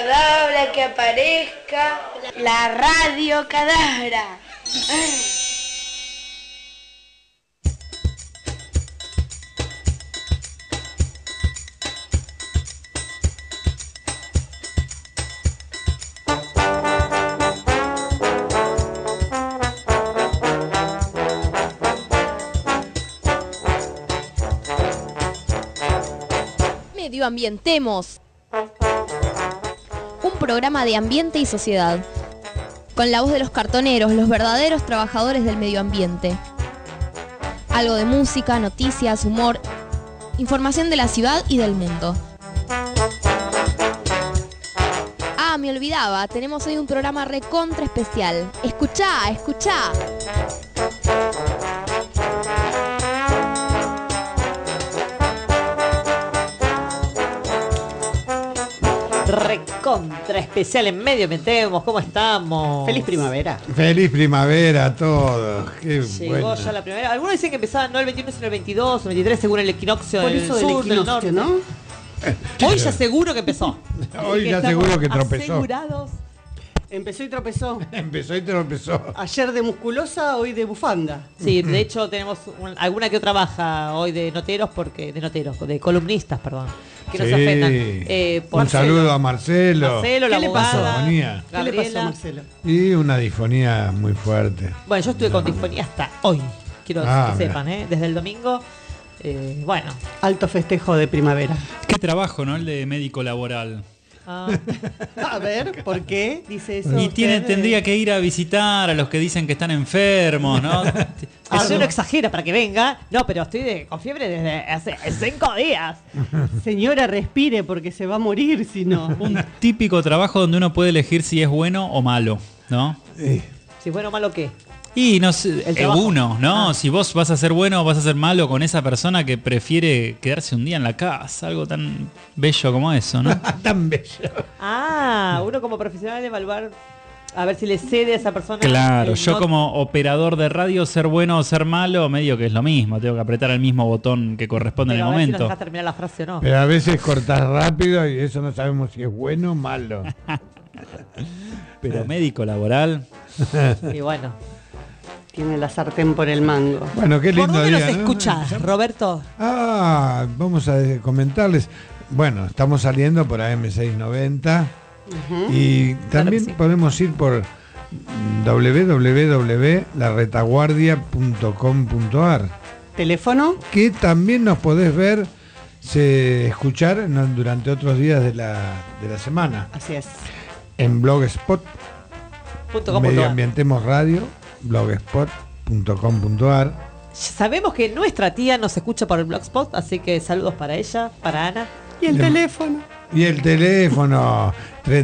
Abracadabra, que aparezca la radio cadabra. Medioambientemos. Un programa de ambiente y sociedad. Con la voz de los cartoneros, los verdaderos trabajadores del medio ambiente. Algo de música, noticias, humor, información de la ciudad y del mundo. Ah, me olvidaba, tenemos hoy un programa recontra especial. Escuchá, escuchá. Recontra especial en Medioambientemos. ¿Cómo estamos? Feliz primavera. Feliz primavera a todos. Qué Llegó bueno. ya la primavera. Algunos dicen que empezaba no el 21 sino el 22 o el 23 según el equinoccio Por del eso del sur, del equinoccio, norte. ¿no? Hoy ya seguro que empezó. Hoy ya seguro que tropezó. Asegurados. Empezó y tropezó. Empezó y tropezó. Ayer de musculosa, hoy de bufanda. Sí, de hecho tenemos alguna que otra baja hoy de noteros, de columnistas, perdón. Que no se ofendan. Un saludo a Marcelo. Marcelo, la ¿Qué le pasó? abogada, Difonía. ¿Qué le pasó, Gabriela. Marcelo? Y una disfonía muy fuerte. Bueno, yo estuve con disfonía hasta hoy. Quiero que mira. sepan, desde el domingo. Bueno. Alto festejo de primavera. Qué trabajo, ¿no? El de médico laboral. A ver, ¿por qué dice eso? Y usted? tendría que ir a visitar a los que dicen que están enfermos, ¿no? Yo no exagera para que venga. No, pero estoy con fiebre desde hace 5 días. Señora, respire porque se va a morir si no. Un típico trabajo donde uno puede elegir si es bueno o malo, ¿no? Si bueno o malo, ¿qué? Y no sé, El trabajo. uno, ¿no? Si vos vas a ser bueno o vas a ser malo con esa persona que prefiere quedarse un día en la casa, algo tan bello como eso, ¿no? Tan bello. Uno como profesional evaluar a ver si le cede a esa persona. Claro, yo no- como operador de radio, ser bueno o ser malo, medio que es lo mismo, tengo que apretar el mismo botón que corresponde en Pero el a ver si nos momento. dejas terminar la frase o no. Pero a veces cortás rápido y eso no sabemos si es bueno o malo. Pero médico laboral, Y bueno. Tiene la sartén por el mango. Bueno, qué ¿Por lindo dónde día, nos ¿no? escuchás, Roberto? Vamos a comentarles. Bueno, estamos saliendo por AM690 y también que sí. podemos ir por www.laretaguardia.com.ar, ¿Teléfono? que también nos podés ver, escuchar durante otros días de la semana Así es. en Blogspot, .com.ar. Medioambientemos Radio, blogspot.com.ar. Sabemos que nuestra tía nos escucha por el Blogspot, así que saludos para ella, para Ana. ¿Y el teléfono? Y el teléfono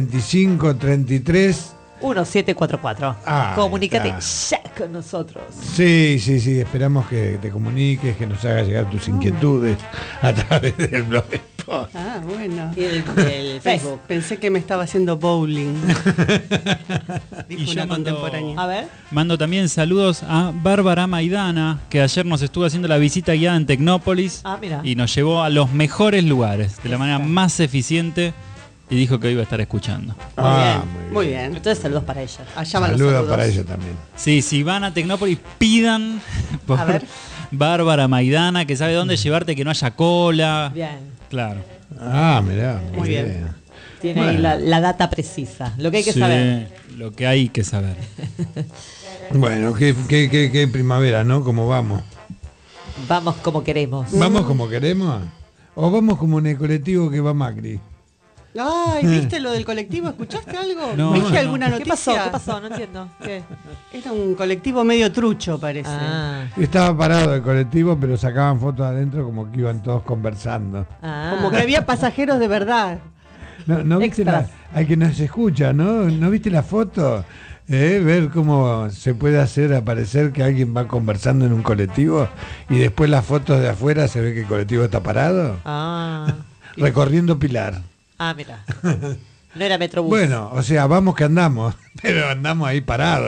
3533. 1744. Comunícate ya con nosotros. Sí, esperamos que te comuniques, que nos hagas llegar tus inquietudes a través del Blogspot. Ah, bueno. Y el Facebook. Pensé que me estaba haciendo bowling. Y Dijo yo una contemporánea. A ver. mando también saludos a Bárbara Maidana, que ayer nos estuvo haciendo la visita guiada en Tecnópolis Mira. y nos llevó a los mejores lugares, de la manera más eficiente, y dijo que hoy iba a estar escuchando. Muy bien. Entonces saludos para ella. Allá van los Saludos saludos. para ella también. Sí, si van a Tecnópolis, pidan por A ver. Bárbara Maidana, que sabe dónde llevarte, que no haya cola. Bien. Claro. Mirá. Muy bien. Tiene ahí la data precisa. Lo que hay que Sí, saber. lo que hay que saber. Bueno, qué primavera, ¿no? ¿Cómo vamos? Vamos como queremos. ¿Vamos como queremos? ¿O vamos como en el colectivo que va Macri? Ay, ¿viste lo del colectivo? ¿Escuchaste algo? No, ¿Viste no. alguna ¿Qué noticia? pasó? ¿Qué pasó? No entiendo. ¿Qué? Era un colectivo medio trucho, parece. Estaba parado el colectivo, pero sacaban fotos adentro como que iban todos conversando. Como que había pasajeros de verdad. ¿No viste Extras. al que nos escucha, ¿no viste la foto? Ver cómo se puede hacer aparecer que alguien va conversando en un colectivo y después las fotos de afuera se ve que el colectivo está parado. Recorriendo Pilar. Mira. No era Metrobús. Bueno, o sea, vamos que andamos, pero andamos ahí parados.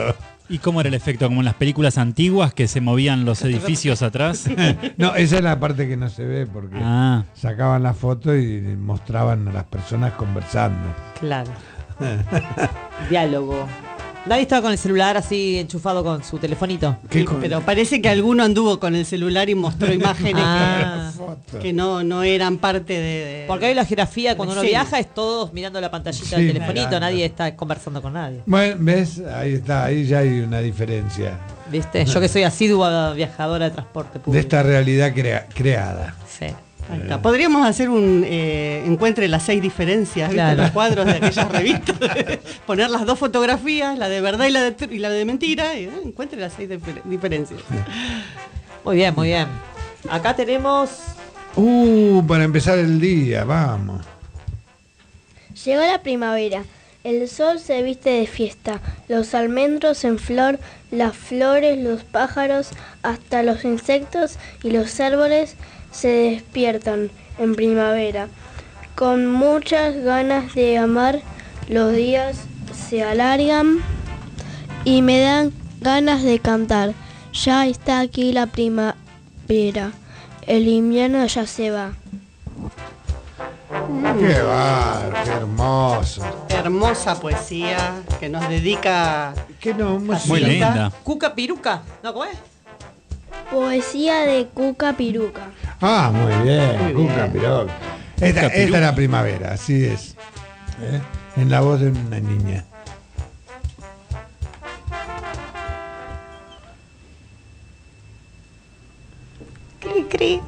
¿Y cómo era el efecto? ¿Como en las películas antiguas que se movían los edificios atrás? No, esa es la parte que no se ve porque sacaban la foto y mostraban a las personas conversando. Claro. Diálogo. Nadie estaba con el celular así enchufado con su telefonito. Sí, pero parece que alguno anduvo con el celular y mostró imágenes que no eran parte de... Porque hoy la geografía cuando uno viaja es todos mirando la pantallita del telefonito, mirando. nadie está conversando con nadie. Bueno, ¿ves? Ahí está, ahí ya hay una diferencia. ¿Viste? Yo que soy asidua viajadora de transporte público. De esta realidad creada. Sí. Ahí está. Podríamos hacer un encuentre las 6 diferencias, ¿viste? Claro. Los cuadros de aquellas revistas. Poner las 2 fotografías, la de verdad y la de mentira, y encuentre las 6 diferencias. Muy bien, muy bien. Acá tenemos... Para empezar el día, vamos. Llegó la primavera. El sol se viste de fiesta. Los almendros en flor, las flores, los pájaros, hasta los insectos y los árboles se despiertan en primavera. Con muchas ganas de amar, los días se alargan y me dan ganas de cantar. Ya está aquí la primavera. El invierno ya se va. Qué bárbaro, qué hermoso. Hermosa poesía que nos dedica... Qué no, Muy linda. Cuca Piruca. ¿No, cómo es? Poesía de Cuca Piruca. Muy bien, Muy Cuca bien. Piroca. Esta es la primavera, así es. En la voz de una niña. Cri, cri.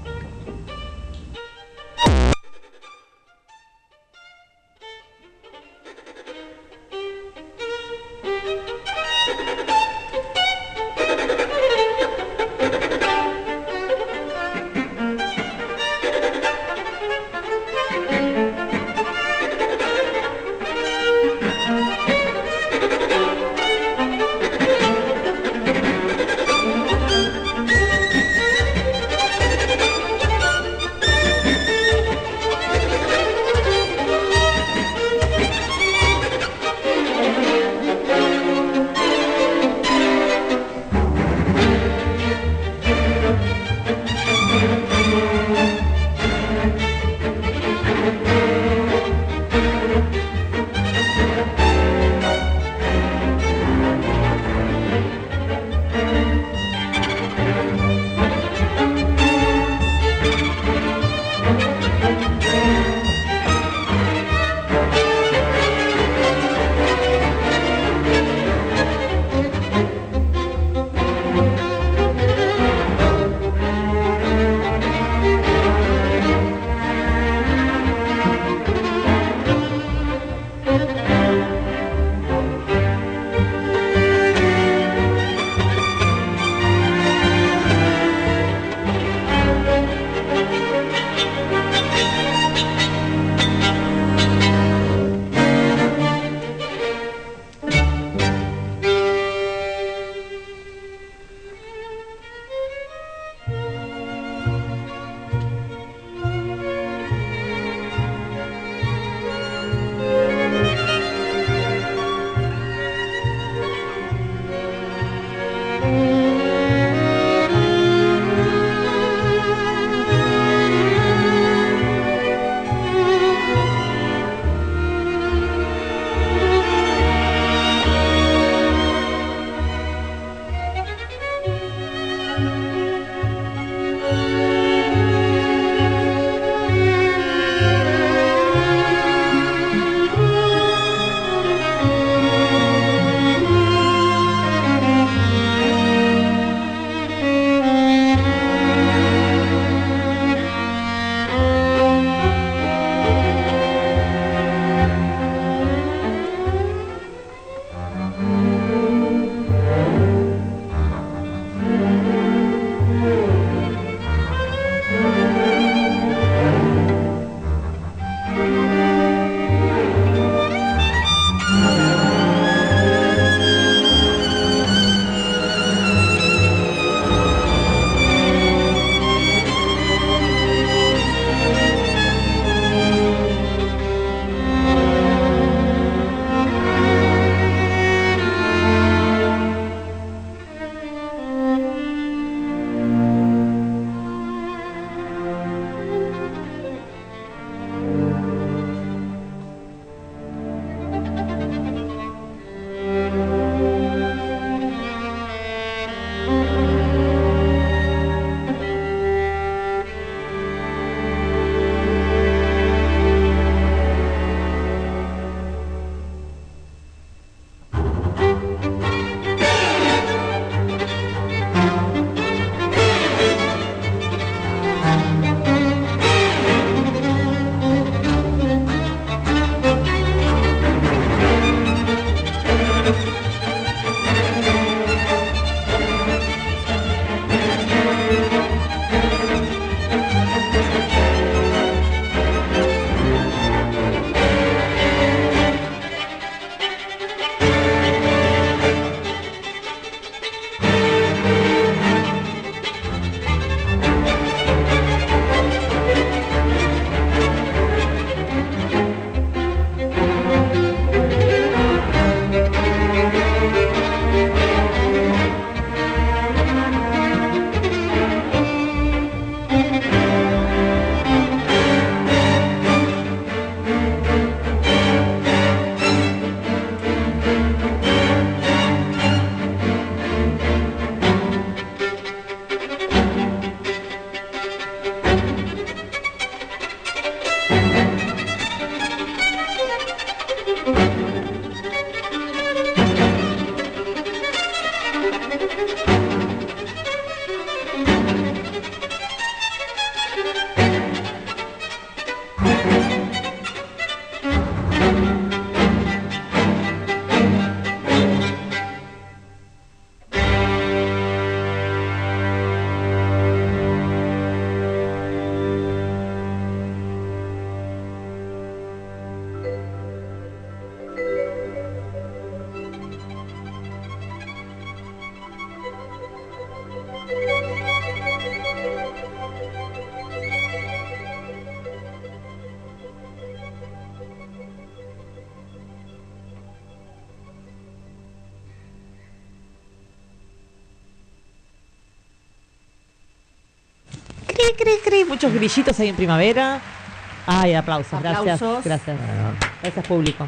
muchos grillitos ahí en primavera. Ay, aplausos. Gracias. Aplausos. Gracias. Gracias, público.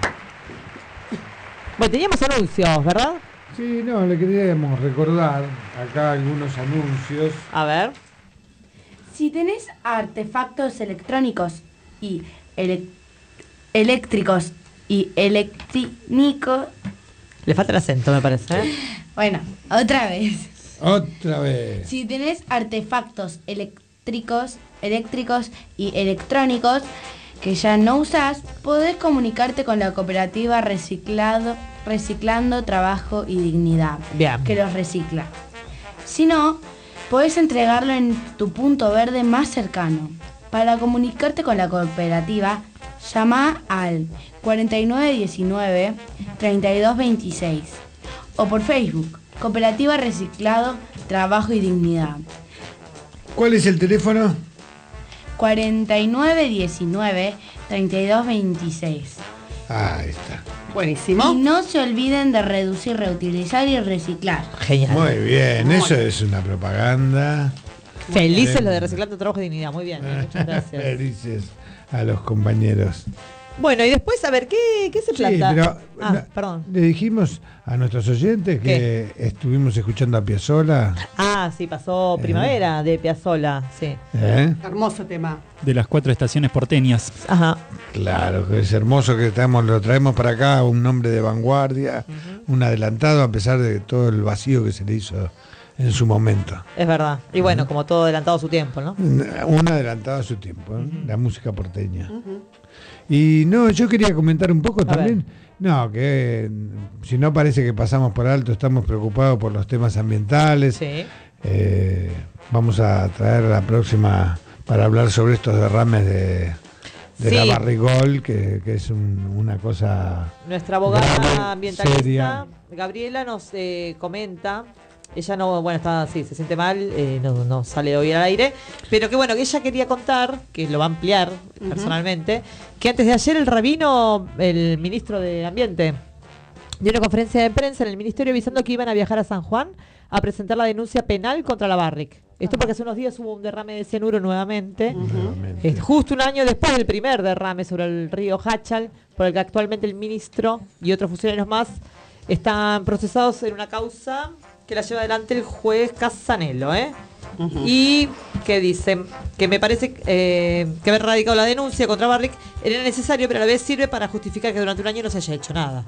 Bueno, teníamos anuncios, ¿verdad? Sí, no, le queríamos recordar acá algunos anuncios. A ver. Si tenés artefactos electrónicos y eléctricos y electrónicos... Le falta el acento, me parece. Bueno, otra vez. Otra vez. Si tenés artefactos eléctricos y electrónicos que ya no usás, podés comunicarte con la cooperativa Reciclando Trabajo y Dignidad, Bien. que los recicla. Si no, podés entregarlo en tu punto verde más cercano. Para comunicarte con la cooperativa, llama al 4919-3226 o por Facebook, Cooperativa Reciclado Trabajo y Dignidad. ¿Cuál es el teléfono? 4919-3226. Ahí está. Buenísimo. Y no se olviden de reducir, reutilizar y reciclar. Genial. Muy bien, eso es una propaganda. Felices bien. los de Reciclando Trabajo y Dignidad. Muy bien, muchas gracias. Felices a los compañeros. Bueno, y después, a ver, ¿qué se Sí, planta? pero Perdón. le dijimos a nuestros oyentes que estuvimos escuchando a Piazzolla. Sí, pasó Primavera de Piazzolla, sí. Hermoso tema. De las 4 estaciones porteñas. Ajá. Claro, que es hermoso que lo traemos para acá, un hombre de vanguardia, un adelantado a pesar de todo el vacío que se le hizo en su momento. Es verdad. Y bueno, como todo adelantado a su tiempo, ¿no? Un adelantado a su tiempo, la música porteña. Y no, yo quería comentar un poco también, que si no parece que pasamos por alto, estamos preocupados por los temas ambientales. Sí. Vamos a traer la próxima para hablar sobre estos derrames de la Barrigol, que es una cosa... Nuestra abogada grave, ambientalista, seria. Gabriela, nos comenta... Ella se siente mal, no sale hoy al aire, pero que bueno, que ella quería contar, que lo va a ampliar personalmente, que antes de ayer el rabino, el ministro de Ambiente, dio una conferencia de prensa en el ministerio avisando que iban a viajar a San Juan a presentar la denuncia penal contra la Barrick. Esto porque hace unos días hubo un derrame de cianuro nuevamente, justo un año después del primer derrame sobre el río Hachal, por el que actualmente el ministro y otros funcionarios más están procesados en una causa que la lleva adelante el juez Casanelo, y que dicen que me parece que haber radicado la denuncia contra Barrick era necesario, pero a la vez sirve para justificar que durante un año no se haya hecho nada.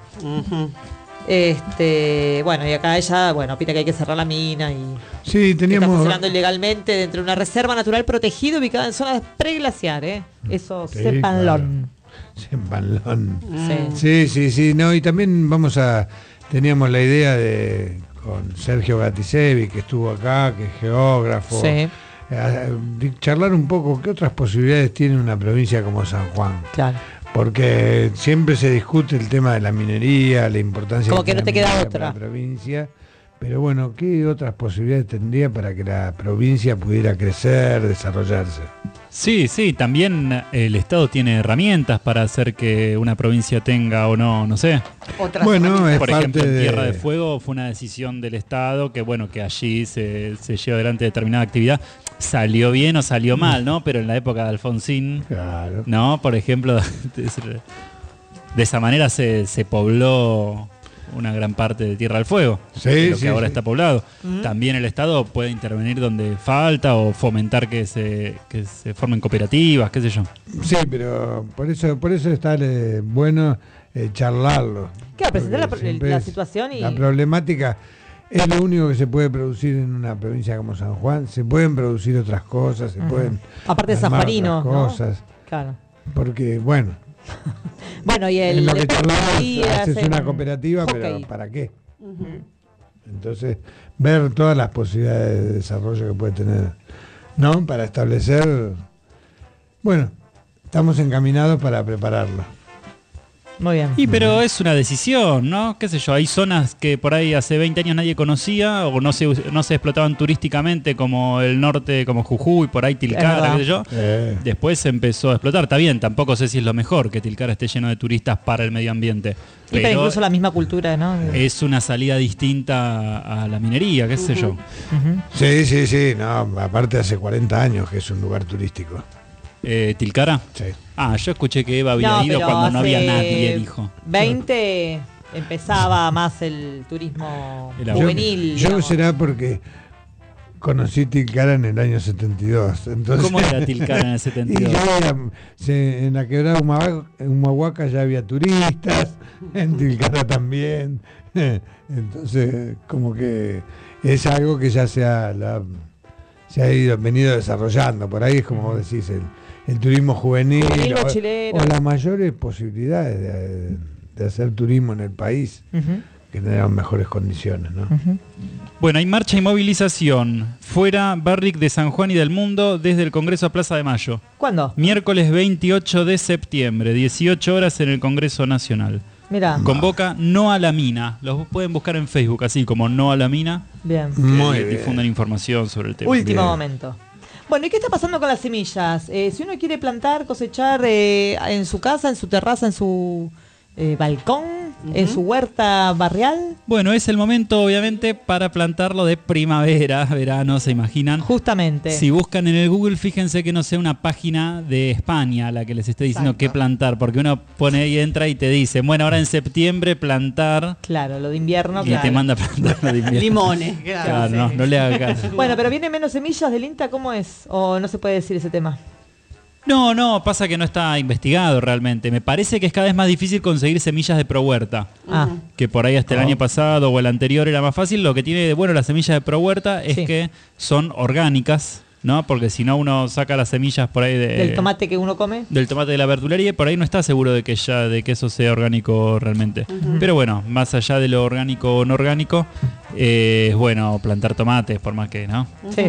Bueno, y acá ella, opina que hay que cerrar la mina y sí, que está funcionando ilegalmente dentro de una reserva natural protegida ubicada en zonas preglaciar, Eso, sépanlo. Sépanlo. Sí. Sí, no, y también teníamos la idea con Sergio Gatisevi, que estuvo acá, que es geógrafo, charlar un poco qué otras posibilidades tiene una provincia como San Juan. Claro. Porque siempre se discute el tema de la minería, la importancia como que no te queda para otra la provincia, pero bueno, ¿qué otras posibilidades tendría para que la provincia pudiera crecer, desarrollarse? Sí, también el Estado tiene herramientas para hacer que una provincia tenga o no sé. Otras Bueno, es Por parte ejemplo, en de Tierra de Fuego fue una decisión del Estado que allí se lleva adelante determinada actividad. Salió bien o salió mal, ¿no? Pero en la época de Alfonsín, Claro. ¿no? Por ejemplo, de esa manera se pobló una gran parte de Tierra del Fuego, lo que ahora está poblado. También el Estado puede intervenir donde falta o fomentar que se formen cooperativas, qué sé yo. Sí, pero por eso está bueno charlarlo. Claro, presentar Porque siempre la es situación y... La problemática es lo único que se puede producir en una provincia como San Juan. Se pueden producir otras cosas, se pueden... Aparte de armar sanjuaninos, otras ¿no? cosas. Claro. Porque, bueno... Bueno, y en lo que charlamos, haces hacen una cooperativa, hockey. pero ¿para qué? Entonces, ver todas las posibilidades de desarrollo que puede tener, ¿no? Para establecer... Bueno, estamos encaminados para prepararlo. Muy bien. Pero es una decisión, ¿no? Qué sé yo, hay zonas que por ahí hace 20 años nadie conocía o no se explotaban turísticamente, como el norte, como Jujuy, por ahí Tilcara, qué sé yo. Después se empezó a explotar. Está bien, tampoco sé si es lo mejor que Tilcara esté lleno de turistas para el medio ambiente. Pero incluso la misma cultura, ¿no? Es una salida distinta a la minería, qué sé yo. Sí, no, aparte hace 40 años que es un lugar turístico. ¿Tilcara? Sí. Yo escuché que Eva había ido cuando no había nadie, dijo. 20 empezaba más el turismo juvenil. Yo será porque conocí Tilcara en el año 72. Entonces, ¿cómo era Tilcara en el 72? En la quebrada Humahuaca ya había turistas, en Tilcara también. Entonces, como que es algo que ya se ha venido desarrollando. Por ahí es como vos decís, el turismo juvenil o las mayores posibilidades de hacer turismo en el país, que tengan mejores condiciones, ¿no? Bueno, hay marcha y movilización fuera Barrick de San Juan y del Mundo desde el Congreso a Plaza de Mayo. ¿Cuándo? Miércoles 28 de septiembre, 18 horas en el Congreso Nacional. Mirá. Convoca No a la Mina. Los pueden buscar en Facebook, así como No a la Mina. Bien. Que difundan información sobre el tema. Último momento. Bueno, ¿y qué está pasando con las semillas? Si uno quiere plantar, cosechar en su casa, en su terraza, en su balcón, en su huerta barrial. Bueno, es el momento, obviamente, para plantarlo de primavera, verano, ¿se imaginan? Justamente. Si buscan en el Google, fíjense que no sea una página de España la que les esté diciendo qué plantar, porque uno pone y entra y te dice, bueno, ahora en septiembre plantar. Claro, lo de invierno. Y te manda a plantar lo de invierno. Limones, claro. No le haga caso. Bueno, pero ¿viene menos semillas del INTA? ¿Cómo es? ¿O no se puede decir ese tema? No, pasa que no está investigado realmente. Me parece que es cada vez más difícil conseguir semillas de ProHuerta. Que por ahí hasta el año pasado o el anterior era más fácil. Lo que tiene de bueno las semillas de ProHuerta es que son orgánicas, ¿no? Porque si no uno saca las semillas por ahí del tomate que uno come. Del tomate de la verdulería, y por ahí no está seguro de que eso sea orgánico realmente. Pero bueno, más allá de lo orgánico o no orgánico, es bueno plantar tomates, por más que, ¿no? Sí.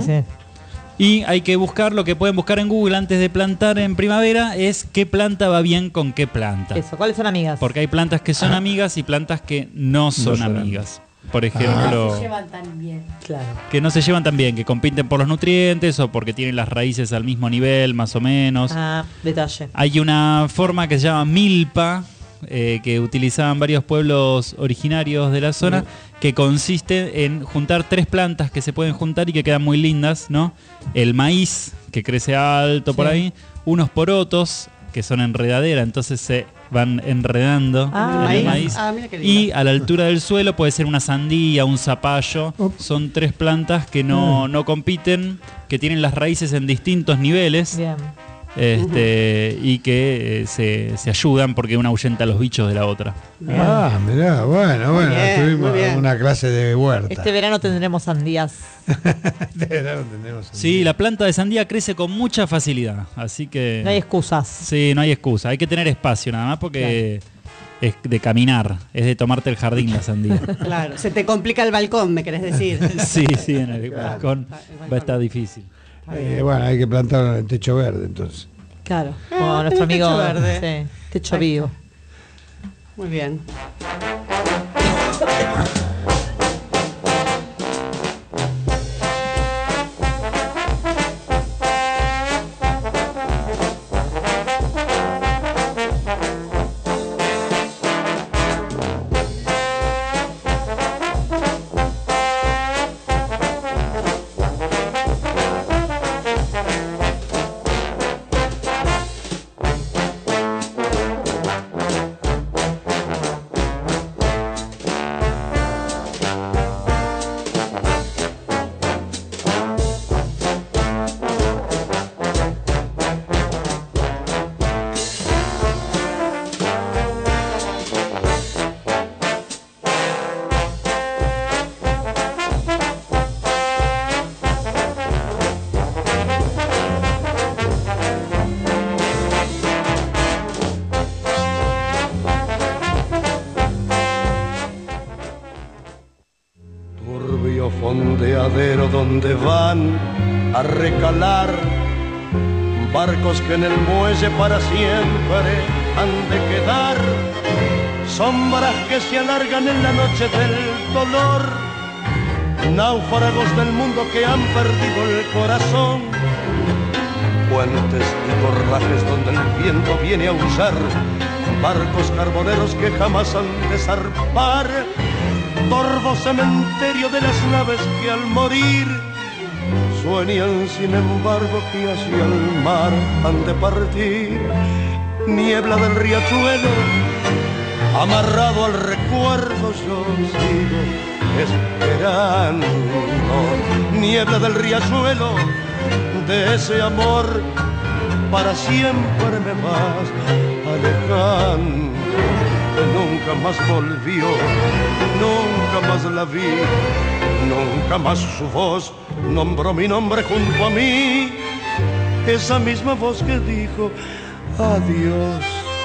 Y hay que buscar, lo que pueden buscar en Google antes de plantar en primavera es qué planta va bien con qué planta. Eso, ¿cuáles son amigas? Porque hay plantas que son amigas y plantas que no son amigas. Por ejemplo, no se llevan tan bien. Claro. Que no se llevan tan bien, que compiten por los nutrientes o porque tienen las raíces al mismo nivel, más o menos. Detalle. Hay una forma que se llama milpa, que utilizaban varios pueblos originarios de la zona, que consiste en juntar 3 plantas que se pueden juntar y que quedan muy lindas, ¿no? El maíz, que crece alto por ahí, unos porotos, que son enredadera, entonces se van enredando en el maíz. Y a la altura del suelo puede ser una sandía, un zapallo. Son 3 plantas que no compiten, que tienen las raíces en distintos niveles. Bien. Y que se ayudan porque una ahuyenta a los bichos de la otra. Mirá, bueno, tuvimos una clase de huerta. Este verano tendremos sandías. Sí, la planta de sandía crece con mucha facilidad, así que... No hay excusas. Sí, no hay excusa, hay que tener espacio nada más porque es de caminar, es de tomarte el jardín la sandía. Claro, se te complica el balcón, me querés decir. Sí, en el balcón va a estar difícil. Bueno, hay que plantarlo en el techo verde, entonces. Claro, como nuestro amigo techo verde. Techo vivo. Muy bien. Fondeadero donde van a recalar barcos que en el muelle para siempre han de quedar. sombras que se alargan en la noche del dolor, náufragos del mundo que han perdido el corazón, puentes y corrajes donde el viento viene a aullar, barcos carboneros que jamás han de zarpar, torvo cementerio de las naves que al morir sueñan sin embargo que hacia el mar han de partir. Niebla del riachuelo, amarrado al recuerdo yo sigo esperando. Niebla del riachuelo, de ese amor para siempre me vas alejando. Nunca más volvió, nunca más la vi, nunca más su voz nombró mi nombre junto a mí. Esa misma voz que dijo adiós.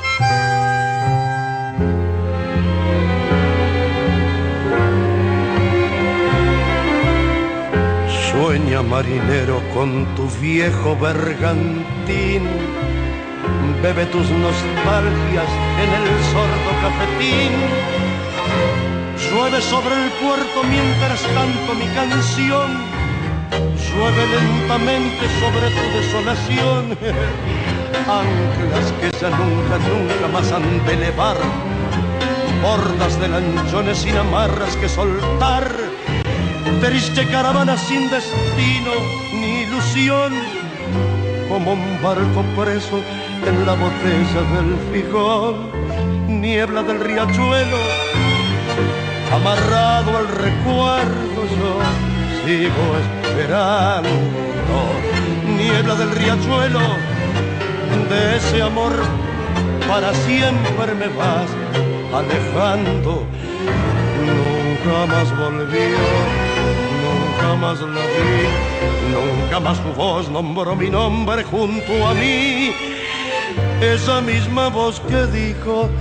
Sueña marinero con tu viejo bergantín, bebe tus nostalgias en el sordo cafetín. Llueve sobre el puerto mientras canto mi canción, llueve lentamente sobre tu desolación. Anclas que ya nunca, nunca más han de elevar, bordas de lanchones sin amarras que soltar. Triste caravana sin destino ni ilusión, como un barco preso en la botella del Fijón. Niebla del riachuelo, amarrado al recuerdo yo sigo esperando. Niebla del riachuelo, de ese amor para siempre me vas alejando. Nunca más volvió, nunca más la vi, nunca más tu voz nombró mi nombre junto a mí. Esa misma voz que dijo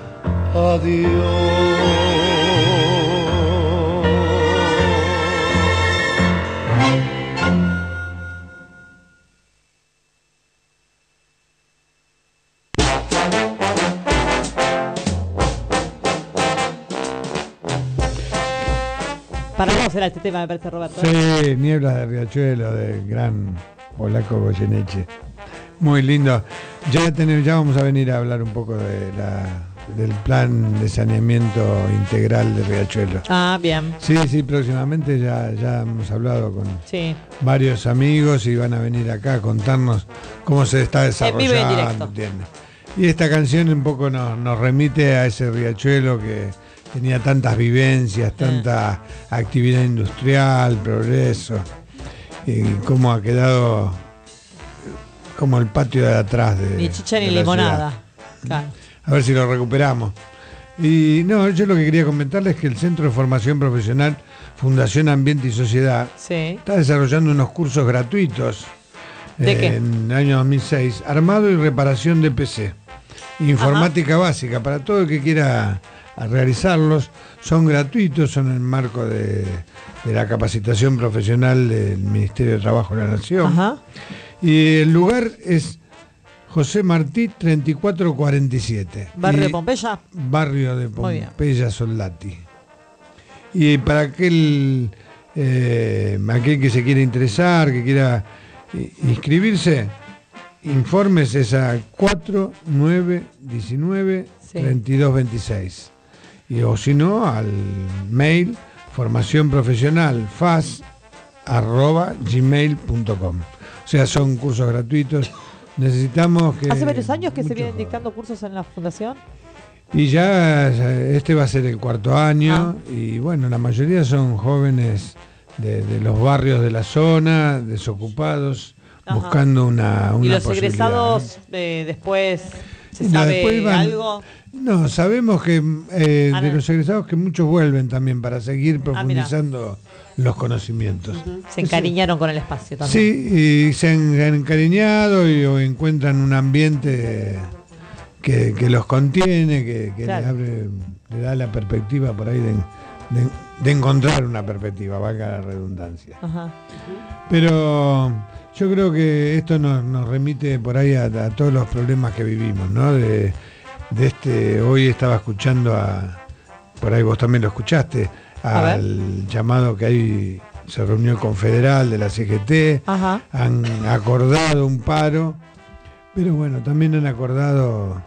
adiós. Para conocer a este tema me parece, Roberto. Sí, Nieblas de Riachuelo, del gran polaco Goyeneche. Muy lindo. Ya vamos a venir a hablar un poco del plan de saneamiento integral de Riachuelo. Ah, bien. Sí, próximamente ya hemos hablado con varios amigos y van a venir acá a contarnos cómo se está desarrollando. ¿Entiendes? Y esta canción un poco nos remite a ese Riachuelo que tenía tantas vivencias, tanta actividad industrial, progreso, y cómo ha quedado como el patio de atrás de ni chicha ni limonada. Claro. A ver si lo recuperamos. Y no, yo lo que quería comentarles es que el Centro de Formación Profesional Fundación Ambiente y Sociedad está desarrollando unos cursos gratuitos. ¿De qué? En el año 2006, armado y reparación de PC, informática básica, para todo el que quiera a realizarlos. Son gratuitos, son en el marco de la capacitación profesional del Ministerio de Trabajo de la Nación. Y el lugar es José Martí 3447. ¿Barrio de Pompeya? Barrio de Pompeya, Soldati. Y para aquel que se quiera interesar, que quiera inscribirse, informes es a 4919-3226. O si no, al mail formacionprofesionalfas@gmail.com. O sea, son cursos gratuitos. Necesitamos que... ¿Hace varios años que se vienen dictando cursos en la fundación? Y ya este va a ser el 4º año. Y bueno, la mayoría son jóvenes de los barrios de la zona, desocupados, buscando una ¿Y los egresados después se sabe algo? No, sabemos que de los egresados que muchos vuelven también para seguir profundizando los conocimientos. Se encariñaron con el espacio también. Sí, y se han encariñado o encuentran un ambiente que los contiene, que le da la perspectiva por ahí de encontrar una perspectiva, valga la redundancia. Pero yo creo que esto nos remite por ahí a todos los problemas que vivimos, ¿no? De hoy estaba escuchando por ahí vos también lo escuchaste, al llamado que hay, se reunió el Confederal de la CGT, han acordado un paro, pero bueno, también han acordado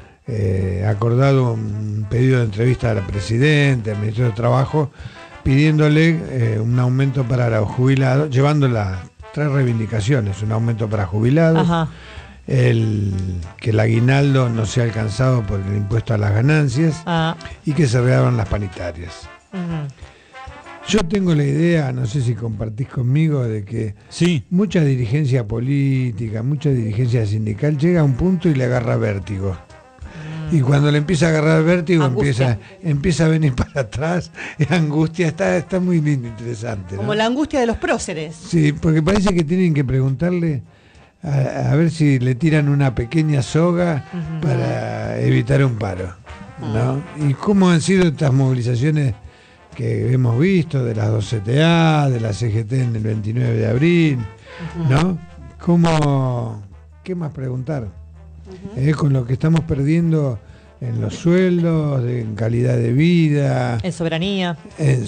un pedido de entrevista a la Presidenta, al Ministerio de Trabajo, pidiéndole un aumento para los jubilados, llevando las 3 reivindicaciones, un aumento para jubilados, que el aguinaldo no sea alcanzado por el impuesto a las ganancias y que se reabran las paritarias. Yo tengo la idea, no sé si compartís conmigo, de que mucha dirigencia política, mucha dirigencia sindical llega a un punto y le agarra vértigo. Y cuando le empieza a agarrar vértigo, empieza a venir para atrás, angustia, está muy lindo, interesante, ¿no? Como la angustia de los próceres. Sí, porque parece que tienen que preguntarle a ver si le tiran una pequeña soga para evitar un paro, ¿no? Y cómo han sido estas movilizaciones que hemos visto, de las 2 CTA, de la CGT en el 29 de abril, ¿no? ¿Qué más preguntar? Con lo que estamos perdiendo en los sueldos, en calidad de vida, en soberanía.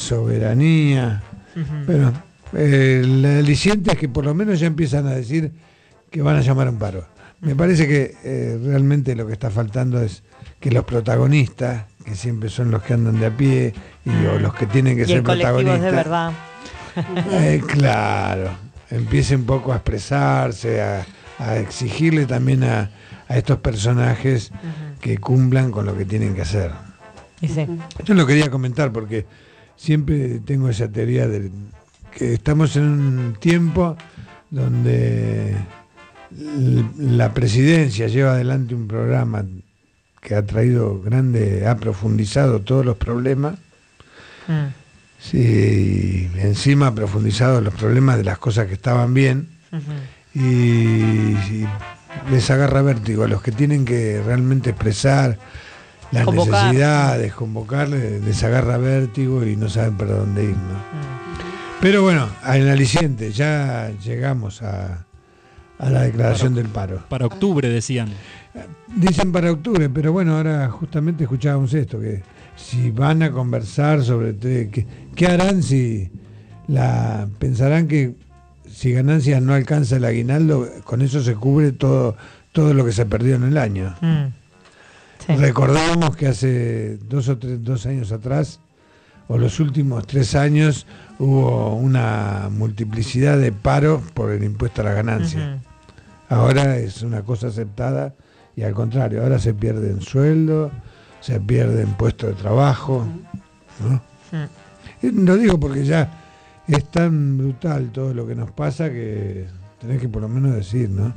Pero el aliciente es que por lo menos ya empiezan a decir que van a llamar a un paro. Me parece que realmente lo que está faltando es que los protagonistas, que siempre son los que andan de a pie o los que tienen que ser protagonistas, de verdad. Claro, empiece un poco a expresarse, a exigirle también a estos personajes que cumplan con lo que tienen que hacer. Yo lo quería comentar porque siempre tengo esa teoría de que estamos en un tiempo donde la presidencia lleva adelante un programa que ha profundizado todos los problemas. Sí, encima ha profundizado los problemas de las cosas que estaban bien. Y les agarra vértigo a los que tienen que realmente expresar las necesidades, convocarles, les agarra vértigo y no saben para dónde ir, ¿no? Pero bueno, al aliciente, ya llegamos a la declaración del paro. Para octubre decían. Dicen para octubre, pero bueno, ahora justamente escuchábamos esto, que si van a conversar sobre qué harán pensarán que si ganancias no alcanza el aguinaldo, con eso se cubre todo lo que se perdió en el año. Recordamos que hace 2 años atrás, o los últimos 3 años, hubo una multiplicidad de paros por el impuesto a la ganancia. Ahora es una cosa aceptada y al contrario, ahora se pierden sueldos, se pierden puestos de trabajo, ¿no? Lo digo porque ya es tan brutal todo lo que nos pasa que tenés que por lo menos decir, ¿no?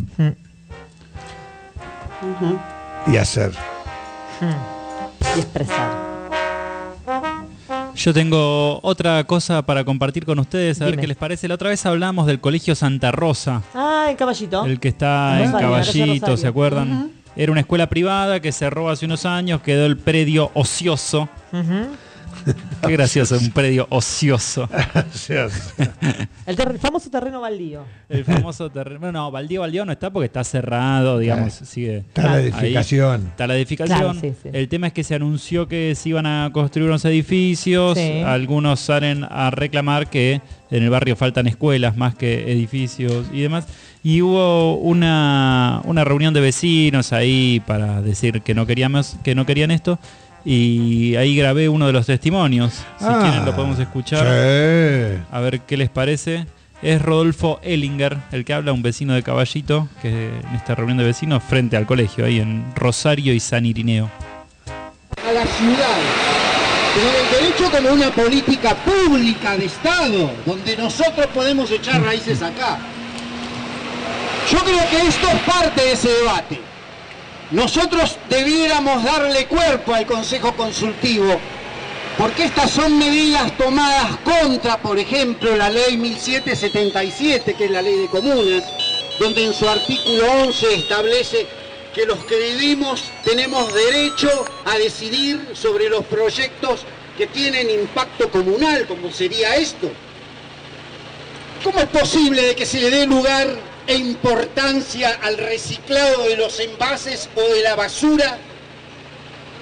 Y hacer. Y expresar. Yo tengo otra cosa para compartir con ustedes, a ver qué les parece. La otra vez hablamos del Colegio Santa Rosa. En Caballito. El que está en Caballito, ¿se acuerdan? Era una escuela privada que cerró hace unos años, quedó el predio ocioso. Qué gracioso, un predio ocioso. El famoso terreno baldío. El famoso terreno. No, baldío no está porque está cerrado, digamos. Sigue. Está la edificación. Está la edificación. Claro, sí. El tema es que se anunció que se iban a construir unos edificios. Algunos salen a reclamar que en el barrio faltan escuelas más que edificios y demás. Y hubo una reunión de vecinos ahí para decir que no querían esto. Y ahí grabé uno de los testimonios. Si quieren lo podemos escuchar. A ver qué les parece. Es Rodolfo Ellinger, el que habla, un vecino de Caballito, que en esta reunión de vecinos frente al colegio, ahí en Rosario y San Irineo. A la ciudad, pero el derecho como una política pública de Estado, donde nosotros podemos echar raíces acá. Yo creo que esto es parte de ese debate. Nosotros debiéramos darle cuerpo al Consejo Consultivo, porque estas son medidas tomadas contra, por ejemplo, la ley 1777, que es la ley de comunas, donde en su artículo 11 establece que los que vivimos tenemos derecho a decidir sobre los proyectos que tienen impacto comunal, como sería esto. ¿Cómo es posible de que se le dé lugar e importancia al reciclado de los envases o de la basura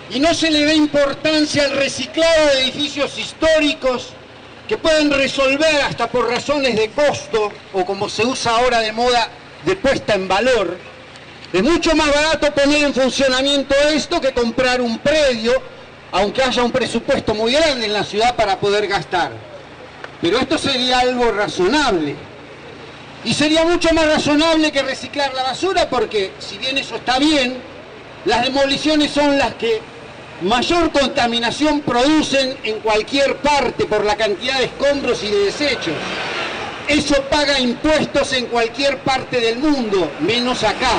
y no se le da importancia al reciclado de edificios históricos que pueden resolver hasta por razones de costo o como se usa ahora de moda de puesta en valor. Es mucho más barato poner en funcionamiento esto que comprar un predio, aunque haya un presupuesto muy grande en la ciudad para poder gastar. Pero esto sería algo razonable. Y sería mucho más razonable que reciclar la basura porque, si bien eso está bien, las demoliciones son las que mayor contaminación producen en cualquier parte por la cantidad de escombros y de desechos. Eso paga impuestos en cualquier parte del mundo, menos acá.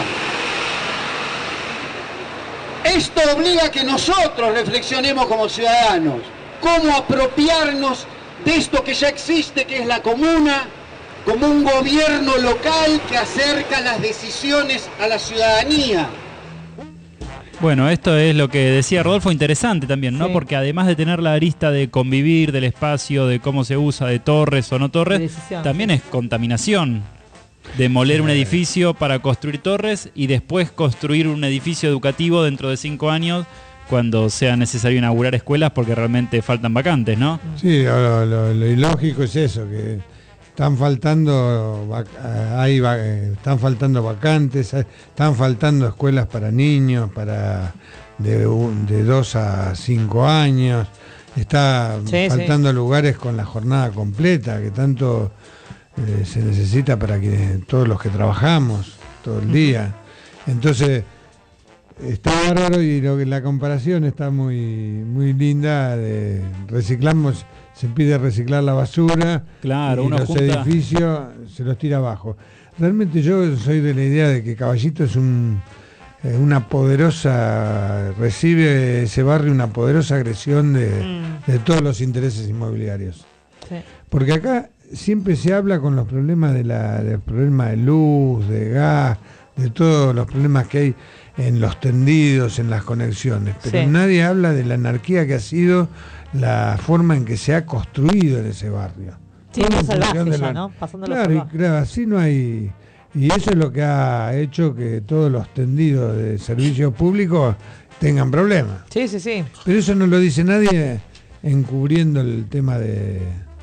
Esto obliga a que nosotros reflexionemos como ciudadanos, cómo apropiarnos de esto que ya existe, que es la comuna, como un gobierno local que acerca las decisiones a la ciudadanía. Bueno, esto es lo que decía Rodolfo, interesante también, ¿no? Sí. Porque además de tener la arista de convivir, del espacio, de cómo se usa, de torres o no torres, Decisión, también sí. es contaminación. Demoler un edificio para construir torres y después construir un edificio educativo dentro de 5 años cuando sea necesario inaugurar escuelas porque realmente faltan vacantes, ¿no? Sí, lo ilógico es eso, que están faltando están faltando vacantes, están faltando escuelas para niños, para de 2 a 5 años, está faltando lugares con la jornada completa, que tanto se necesita para que todos los que trabajamos todo el día. Entonces, está bárbaro y la comparación está muy, muy linda. Reciclamos, se pide reciclar la basura, claro, y uno los junta... edificios se los tira abajo. Realmente yo soy de la idea de que Caballito es una poderosa, recibe ese barrio una poderosa agresión de todos los intereses inmobiliarios. Sí. Porque acá siempre se habla con los problemas del problema de luz, de gas, de todos los problemas que hay en los tendidos, en las conexiones, pero nadie habla de la anarquía que ha sido la forma en que se ha construido en ese barrio. Sí, no salvaje ya, ¿no? Pasándolo salvaje. Claro, así no hay... Y eso es lo que ha hecho que todos los tendidos de servicios públicos tengan problemas. Sí, sí, sí. Pero eso no lo dice nadie encubriendo el tema de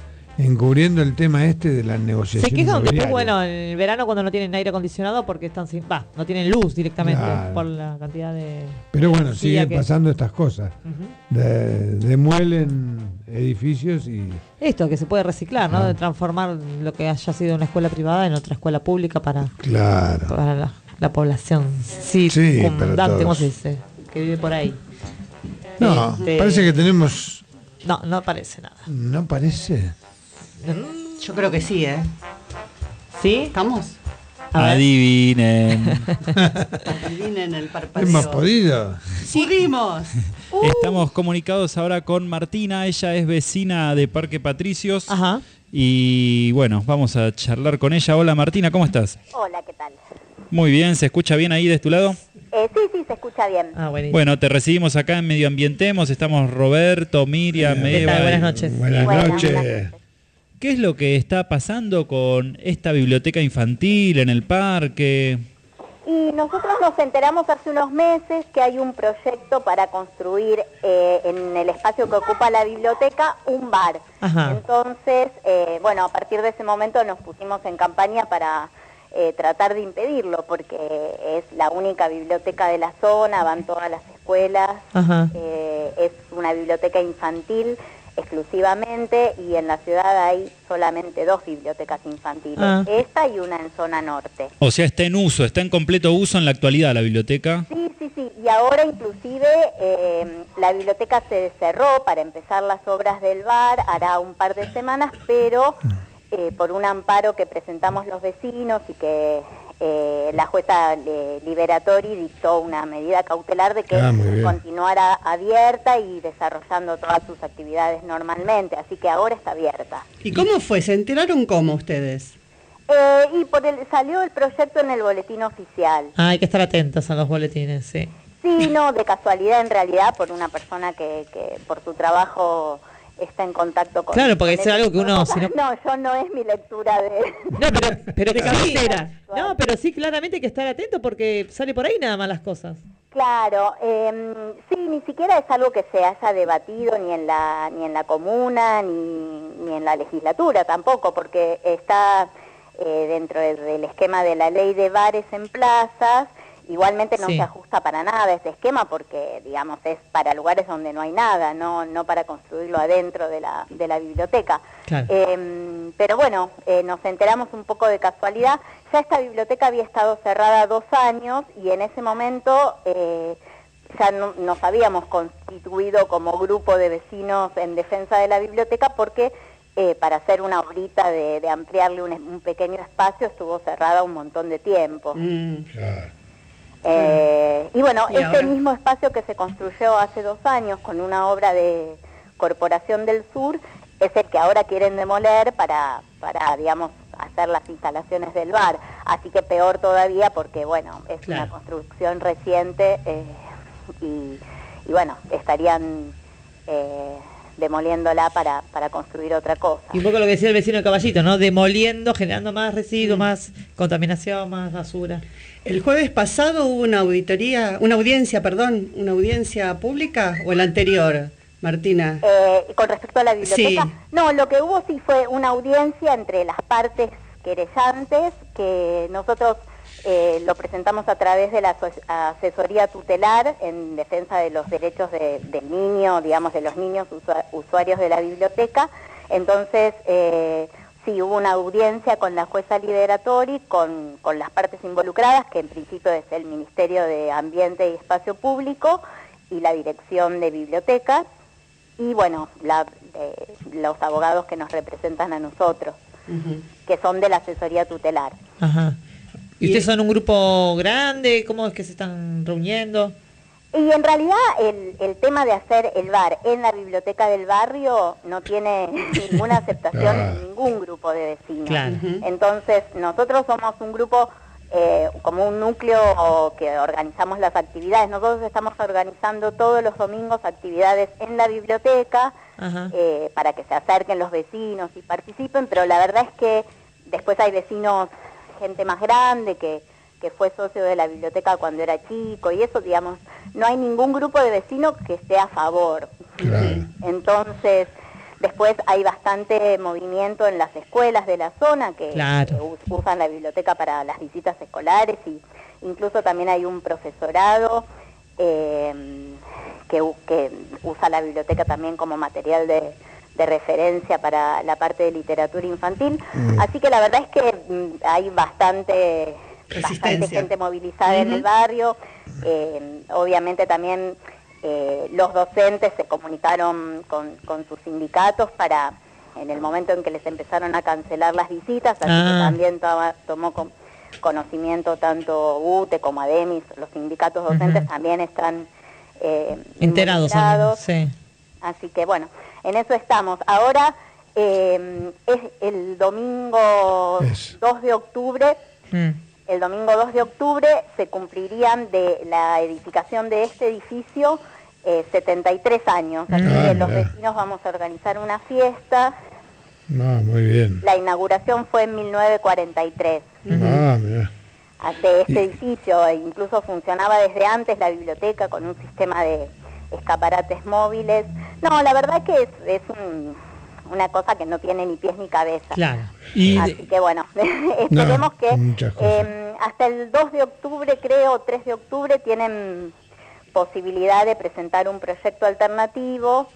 la negociación. Se quejan después, inmobiliaria. bueno, en el verano cuando no tienen aire acondicionado porque están sin... no tienen luz directamente por la cantidad de... Pero bueno, siguen que... pasando estas cosas. Demuelen edificios y... Esto, que se puede reciclar, ¿no? De transformar lo que haya sido una escuela privada en otra escuela pública para la población circundante, ¿cómo se dice? Que vive por ahí. No, parece que tenemos... No parece nada. ¿No parece? Yo creo que sí, ¿eh? ¿Sí? ¿Estamos? Adivinen. Adivinen el parpadeo. ¿Hemos podido? Sí. ¡Pudimos! Estamos comunicados ahora con Martina, ella es vecina de Parque Patricios. Ajá. Y bueno, vamos a charlar con ella. Hola Martina, ¿cómo estás? Hola, ¿qué tal? Muy bien, ¿se escucha bien ahí de tu lado? Sí, se escucha bien. Bueno, te recibimos acá en Medio Ambientemos, estamos Roberto, Miriam, Eva. Buenas noches. Buenas noches. ¿Qué es lo que está pasando con esta biblioteca infantil en el parque? Y nosotros nos enteramos hace unos meses que hay un proyecto para construir en el espacio que ocupa la biblioteca un bar. Ajá. Entonces, a partir de ese momento nos pusimos en campaña para tratar de impedirlo, porque es la única biblioteca de la zona, van todas las escuelas, es una biblioteca infantil exclusivamente y en la ciudad hay solamente 2 bibliotecas infantiles, esta y una en zona norte. O sea, está en uso, está en completo uso en la actualidad la biblioteca. Sí, y ahora inclusive la biblioteca se cerró para empezar las obras del bar, hará un par de semanas, pero por un amparo que presentamos los vecinos y que la jueza Liberatori dictó una medida cautelar de que continuara abierta y desarrollando todas sus actividades normalmente, así que ahora está abierta. ¿Y cómo fue? ¿Se enteraron cómo ustedes? Salió el proyecto en el boletín oficial. Hay que estar atentos a los boletines, sí. Sí, no, de casualidad en realidad, por una persona que por su trabajo está en contacto con... Claro, porque es algo que uno... No, yo no es mi lectura de... No, pero de cabecera. No, pero sí, claramente hay que estar atento porque sale por ahí nada más las cosas. Claro, sí, ni siquiera es algo que se haya debatido ni en la comuna ni en la legislatura tampoco, porque está dentro del esquema de la ley de bares en plazas. Igualmente no se ajusta para nada ese esquema porque, digamos, es para lugares donde no hay nada, no para construirlo adentro de la biblioteca. Claro. Pero bueno, nos enteramos un poco de casualidad. Ya esta biblioteca había estado cerrada 2 años y en ese momento ya nos habíamos constituido como grupo de vecinos en defensa de la biblioteca porque para hacer una obrita de ampliarle un pequeño espacio estuvo cerrada un montón de tiempo. Claro. Y bueno, ese mismo espacio que se construyó hace 2 años con una obra de Corporación del Sur es el que ahora quieren demoler para digamos, hacer las instalaciones del bar. Así que peor todavía porque, bueno, es una construcción reciente y bueno, estarían demoliéndola para construir otra cosa. Y un poco lo que decía el vecino de Caballito, ¿no? Demoliendo, generando más residuos, más contaminación, más basura. El jueves pasado hubo una audiencia pública, o el anterior, Martina. Con respecto a la biblioteca, sí. No, lo que hubo sí fue una audiencia entre las partes querellantes, que nosotros lo presentamos a través de la asesoría tutelar en defensa de los derechos del niño, digamos, de los niños usuarios de la biblioteca. Entonces, sí, hubo una audiencia con la jueza Liberatori, con las partes involucradas, que en principio es el Ministerio de Ambiente y Espacio Público y la Dirección de Bibliotecas, y bueno, los abogados que nos representan a nosotros, que son de la asesoría tutelar. Ajá. ¿Y ustedes son un grupo grande? ¿Cómo es que se están reuniendo? Y en realidad el tema de hacer el bar en la biblioteca del barrio no tiene ninguna aceptación en ningún grupo de vecinos. Claro. Entonces nosotros somos un grupo, como un núcleo que organizamos las actividades. Nosotros estamos organizando todos los domingos actividades en la biblioteca para que se acerquen los vecinos y participen, pero la verdad es que después hay vecinos, gente más grande que fue socio de la biblioteca cuando era chico y eso, digamos, no hay ningún grupo de vecinos que esté a favor. Claro. Entonces, después hay bastante movimiento en las escuelas de la zona que usan la biblioteca para las visitas escolares y incluso también hay un profesorado que usa la biblioteca también como material de referencia para la parte de literatura infantil. Así que la verdad es que hay bastante gente movilizada en el barrio. Obviamente también los docentes se comunicaron con sus sindicatos para, en el momento en que les empezaron a cancelar las visitas, así que también tomó conocimiento tanto UTE como ADEMIS, los sindicatos docentes también están enterados. Sí. Así que bueno, en eso estamos. Ahora es el domingo 2 de octubre. El domingo 2 de octubre se cumplirían de la edificación de este edificio 73 años. Así que los vecinos vamos a organizar una fiesta. Muy bien. La inauguración fue en 1943. Mira. De este edificio, incluso funcionaba desde antes la biblioteca con un sistema de escaparates móviles. No, la verdad que es una cosa que no tiene ni pies ni cabeza. Claro. Así que bueno, esperemos que hasta el 2 de octubre, creo, 3 de octubre, tienen posibilidad de presentar un proyecto alternativo.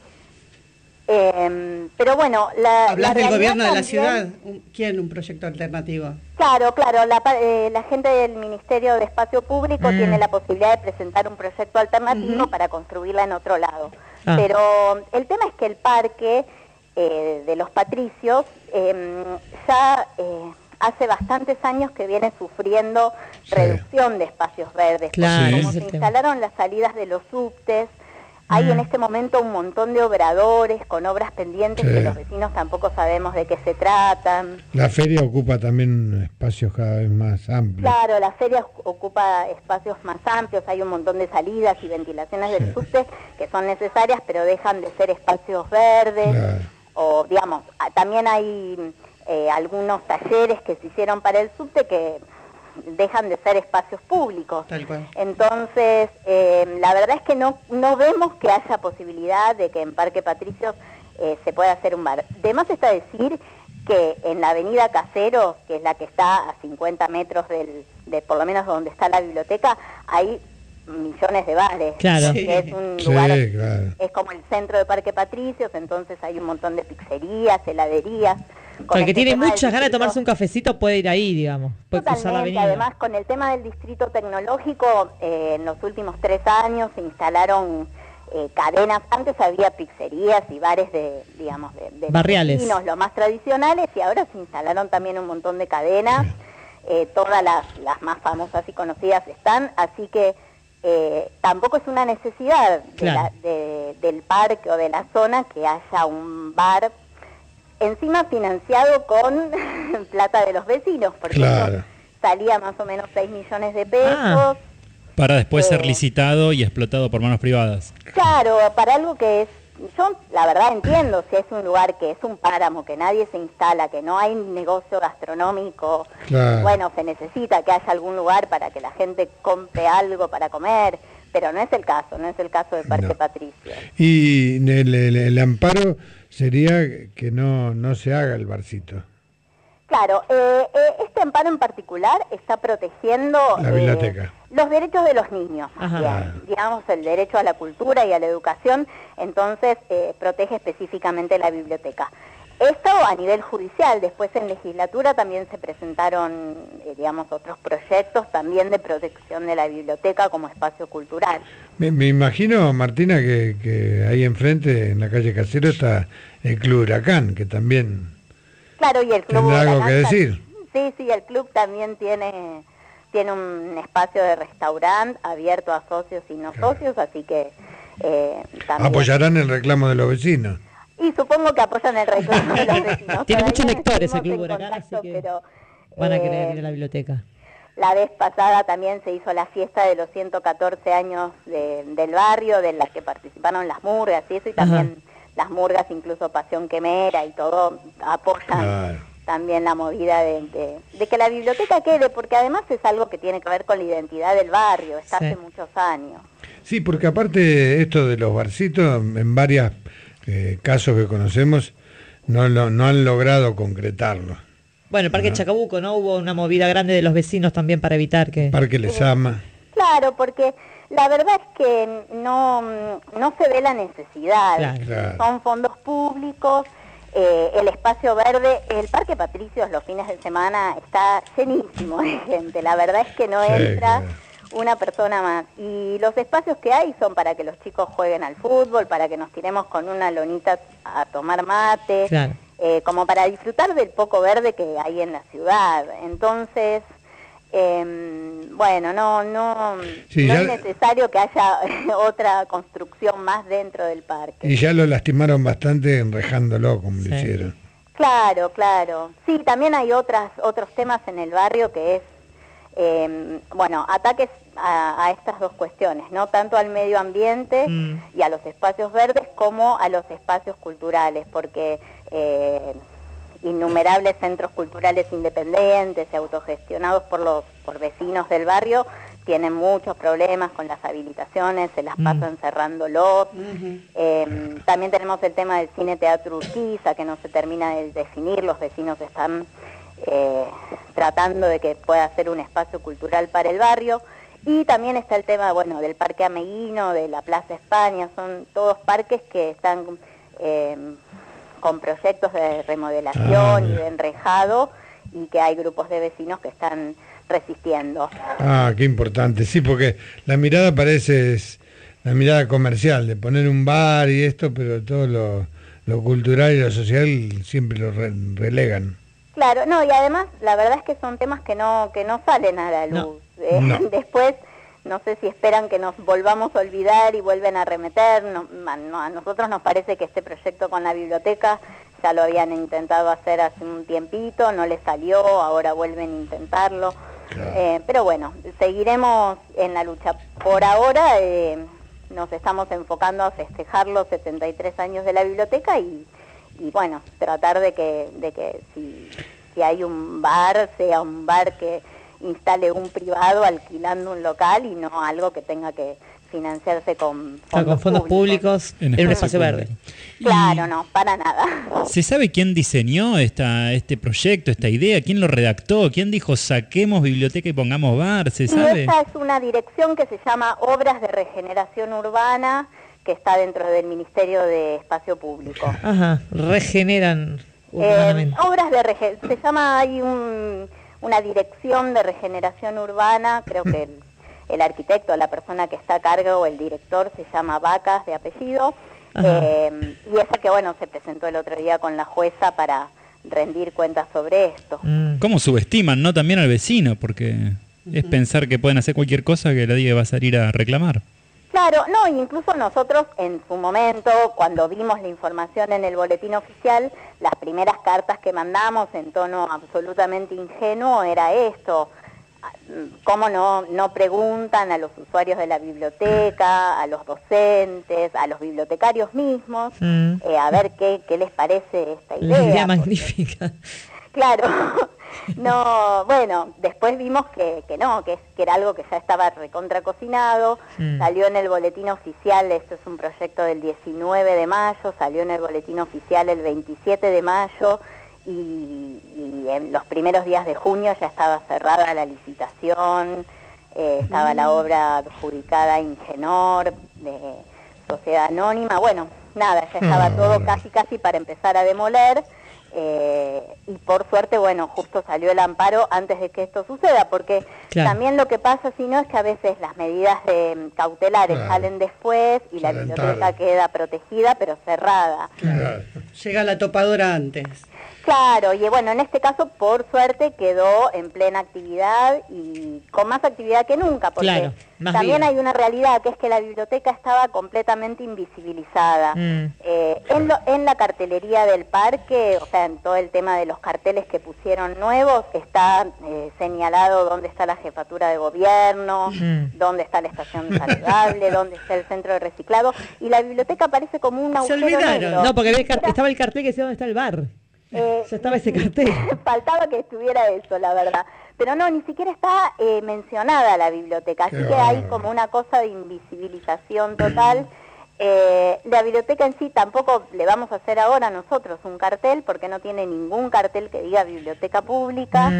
Pero bueno, ¿hablas del gobierno de la ciudad? ¿Quién un proyecto alternativo? Claro, la gente del Ministerio de Espacio Público tiene la posibilidad de presentar un proyecto alternativo para construirla en otro lado. Pero el tema es que el parque de los Patricios ya hace bastantes años que viene sufriendo reducción de espacios verdes. Claro, como se instalaron las salidas de los subtes, hay en este momento un montón de obradores con obras pendientes que los vecinos tampoco sabemos de qué se tratan. La feria ocupa también espacios cada vez más amplios. Claro, la feria ocupa espacios más amplios, hay un montón de salidas y ventilaciones del subte que son necesarias, pero dejan de ser espacios verdes. O digamos, también hay algunos talleres que se hicieron para el subte que dejan de ser espacios públicos. Tal cual. Entonces, la verdad es que no vemos que haya posibilidad de que en Parque Patricios se pueda hacer un bar. De más está decir que en la avenida Caseros, que es la que está a 50 metros de por lo menos donde está la biblioteca, hay millones de bares. Claro. Sí. Es un lugar, claro. Es como el centro de Parque Patricios, entonces hay un montón de pizzerías, heladerías. Para el que tiene muchas ganas de tomarse un cafecito puede ir ahí, digamos. Puede cruzar la avenida. Además, con el tema del distrito tecnológico, en los últimos 3 años se instalaron cadenas. Antes había pizzerías y bares de barriales, vecinos, los más tradicionales, y ahora se instalaron también un montón de cadenas. Todas las más famosas y conocidas están, así que tampoco es una necesidad del parque o de la zona que haya un bar, encima financiado con plata de los vecinos, porque eso salía más o menos 6 millones de pesos. Para después ser licitado y explotado por manos privadas. Claro, para algo que es, yo la verdad entiendo si es un lugar que es un páramo, que nadie se instala, que no hay negocio gastronómico, bueno, se necesita que haya algún lugar para que la gente compre algo para comer, pero no es el caso de Parque Patricios. Y el amparo sería que no se haga el barcito. Claro, este amparo en particular está protegiendo la biblioteca, los derechos de los niños, digamos, el derecho a la cultura y a la educación, entonces protege específicamente la biblioteca. Esto a nivel judicial. Después en legislatura también se presentaron, digamos, otros proyectos también de protección de la biblioteca como espacio cultural. Me imagino, Martina, que ahí enfrente, en la calle Casero, está el Club Huracán, que también... Claro, y el club ¿tendrá algo que decir? Sí, el club también tiene un espacio de restaurante abierto a socios y no socios, así que también... ¿Apoyarán el reclamo de los vecinos? Y supongo que apoyan el reclamo de los vecinos. Tiene muchos lectores el Club Huracán, así que van a querer ir a la biblioteca. La vez pasada también se hizo la fiesta de los 114 años del barrio, de la que participaron las murgas y eso, y también... Las murgas, incluso Pasión Quemera y todo, apoyan también la movida de que la biblioteca quede, porque además es algo que tiene que ver con la identidad del barrio, está hace muchos años. Sí, porque aparte esto de los barcitos, en varios casos que conocemos, no han logrado concretarlo. Bueno, el Parque Chacabuco, ¿no? Hubo una movida grande de los vecinos también para evitar que... Parque Lezama. Claro, porque... La verdad es que no se ve la necesidad. Son fondos públicos, el espacio verde, el Parque Patricios los fines de semana está llenísimo de gente. La verdad es que no entra una persona más. Y los espacios que hay son para que los chicos jueguen al fútbol, para que nos tiremos con una lonita a tomar mate, como para disfrutar del poco verde que hay en la ciudad. Entonces... bueno, no es necesario que haya otra construcción más dentro del parque. Y ya lo lastimaron bastante enrejándolo, como lo hicieron. Claro. Sí, también hay otros temas en el barrio que es, ataques a estas dos cuestiones, ¿no? Tanto al medio ambiente y a los espacios verdes como a los espacios culturales, porque... innumerables centros culturales independientes y autogestionados por vecinos del barrio tienen muchos problemas con las habilitaciones, se las pasan cerrándolos. También tenemos el tema del Cine Teatro Urquiza, que no se termina de definir, los vecinos están tratando de que pueda ser un espacio cultural para el barrio. Y también está el tema, del Parque Ameguino, de la Plaza España, son todos parques que están... con proyectos de remodelación y de enrejado, y que hay grupos de vecinos que están resistiendo. Qué importante, sí, porque la mirada parece la mirada comercial, de poner un bar y esto, pero todo lo cultural y lo social siempre lo relegan. Claro, y además la verdad es que son temas que no salen a la luz. Después... No sé si esperan que nos volvamos a olvidar y vuelven a remeter. A nosotros nos parece que este proyecto con la biblioteca ya lo habían intentado hacer hace un tiempito, no les salió, ahora vuelven a intentarlo. Pero bueno, seguiremos en la lucha. Por ahora nos estamos enfocando a festejar los 73 años de la biblioteca y tratar de que si hay un bar, sea un bar que instale un privado alquilando un local y no algo que tenga que financiarse con fondos públicos en un espacio verde. Claro, no, para nada. ¿Se sabe quién diseñó este proyecto, esta idea? ¿Quién lo redactó? ¿Quién dijo saquemos biblioteca y pongamos bar? ¿Se sabe? Esta es una dirección que se llama Obras de Regeneración Urbana, que está dentro del Ministerio de Espacio Público. Ajá, regeneran urbanamente. Se llama, hay una dirección de regeneración urbana, creo que el arquitecto, la persona que está a cargo o el director se llama Vacas de apellido, y esa que bueno se presentó el otro día con la jueza para rendir cuentas sobre esto. ¿Cómo subestiman, no, también al vecino? Porque es pensar que pueden hacer cualquier cosa que nadie va a salir a reclamar. Claro, no, incluso nosotros en su momento, cuando vimos la información en el boletín oficial, las primeras cartas que mandamos en tono absolutamente ingenuo era esto: ¿cómo no preguntan a los usuarios de la biblioteca, a los docentes, a los bibliotecarios mismos, a ver qué les parece esta idea? La idea magnífica. Claro, no, bueno, después vimos que era algo que ya estaba recontra cocinado, salió en el boletín oficial, esto es un proyecto del 19 de mayo, salió en el boletín oficial el 27 de mayo, y en los primeros días de junio ya estaba cerrada la licitación, estaba la obra adjudicada a Ingenor, de Sociedad Anónima, bueno, nada, ya estaba todo casi para empezar a demoler, y por suerte, bueno, justo salió el amparo antes de que esto suceda, porque también lo que pasa, si no, es que a veces las medidas cautelares salen después y la biblioteca queda protegida pero cerrada. Llega la topadora antes. Claro, y bueno, en este caso, por suerte, quedó en plena actividad y con más actividad que nunca, porque también hay una realidad, que es que la biblioteca estaba completamente invisibilizada. En la cartelería del parque, o sea, en todo el tema de los carteles que pusieron nuevos, está señalado dónde está la jefatura de gobierno, dónde está la estación saludable, dónde está el centro de reciclado, y la biblioteca parece como un agujero negro. No, porque estaba el cartel que decía dónde está el bar. Ya estaba ese cartel. Faltaba que estuviera eso, la verdad. Pero no, ni siquiera está mencionada la biblioteca, así que hay como una cosa de invisibilización total. La biblioteca en sí tampoco le vamos a hacer ahora nosotros un cartel, porque no tiene ningún cartel que diga biblioteca pública.